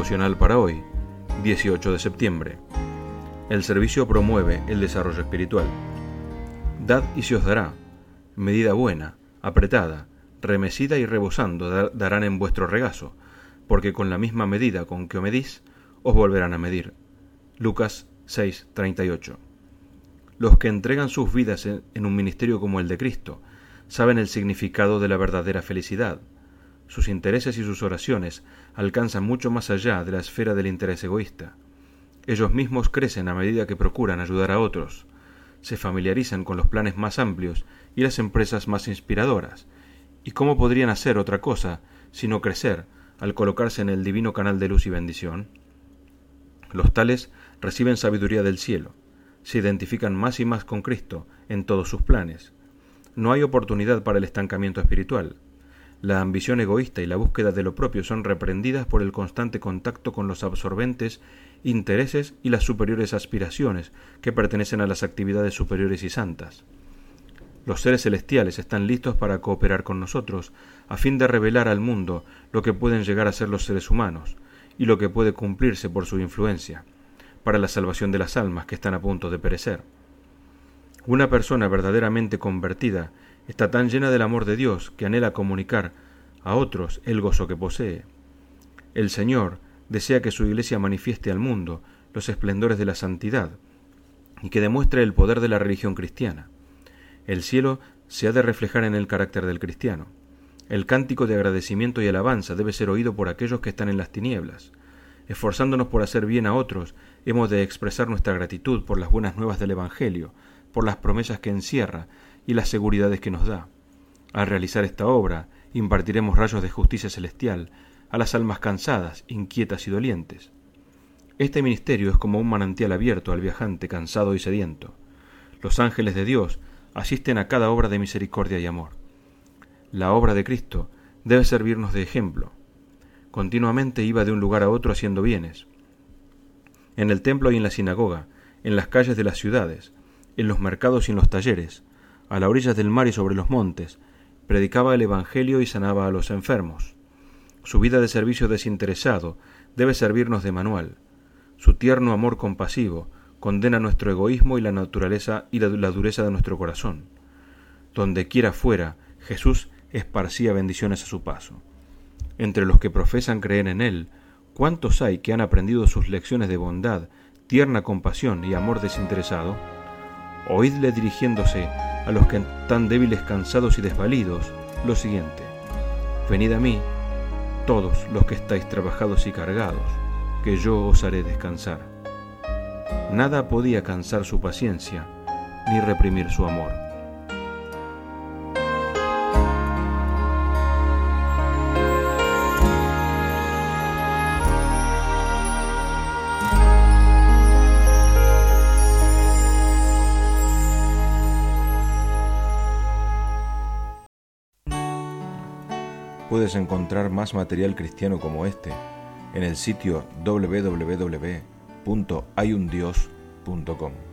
devocional para hoy, 18 de septiembre. El servicio promueve el desarrollo espiritual. Dad y se os dará, medida buena, apretada, remecida y rebosando darán en vuestro regazo, porque con la misma medida con que medís, os volverán a medir. Lucas 6:38. Los que entregan sus vidas en un ministerio como el de Cristo saben el significado de la verdadera felicidad. Sus intereses y sus oraciones alcanzan mucho más allá de la esfera del interés egoísta. Ellos mismos crecen a medida que procuran ayudar a otros, se familiarizan con los planes más amplios y las empresas más inspiradoras. ¿Y cómo podrían hacer otra cosa sino crecer al colocarse en el divino canal de luz y bendición? Los tales reciben sabiduría del cielo, se identifican más y más con Cristo en todos sus planes. No hay oportunidad para el estancamiento espiritual. La ambición egoísta y la búsqueda de lo propio son reprendidas por el constante contacto con los absorbentes intereses y las superiores aspiraciones que pertenecen a las actividades superiores y santas. Los seres celestiales están listos para cooperar con nosotros a fin de revelar al mundo lo que pueden llegar a ser los seres humanos y lo que puede cumplirse por su influencia, para la salvación de las almas que están a punto de perecer. Una persona verdaderamente convertida está tan llena del amor de Dios que anhela comunicar a otros el gozo que posee. El Señor desea que su Iglesia manifieste al mundo los esplendores de la santidad y que demuestre el poder de la religión cristiana. El cielo se ha de reflejar en el carácter del cristiano. El cántico de agradecimiento y alabanza debe ser oído por aquellos que están en las tinieblas. Esforzándonos por hacer bien a otros, hemos de expresar nuestra gratitud por las buenas nuevas del Evangelio, por las promesas que encierra y las seguridades que nos da. Al realizar esta obra, impartiremos rayos de justicia celestial a las almas cansadas, inquietas y dolientes. Este ministerio es como un manantial abierto al viajante cansado y sediento. Los ángeles de Dios asisten a cada obra de misericordia y amor. La obra de Cristo debe servirnos de ejemplo. Continuamente iba de un lugar a otro haciendo bienes. En el templo y en la sinagoga, en las calles de las ciudades, en los mercados y en los talleres, a la orilla del mar y sobre los montes, predicaba el Evangelio y sanaba a los enfermos. Su vida de servicio desinteresado debe servirnos de manual. Su tierno amor compasivo condena nuestro egoísmo y la naturaleza y la dureza de nuestro corazón. Donde quiera fuera, Jesús esparcía bendiciones a su paso. Entre los que profesan creer en Él, ¿cuántos hay que han aprendido sus lecciones de bondad, tierna compasión y amor desinteresado? Oídle dirigiéndose a los que están débiles, cansados y desvalidos, lo siguiente: venid a mí, todos los que estáis trabajados y cargados, que yo os haré descansar. Nada podía cansar su paciencia, ni reprimir su amor. Puedes encontrar más material cristiano como este en el sitio www.hayundios.com.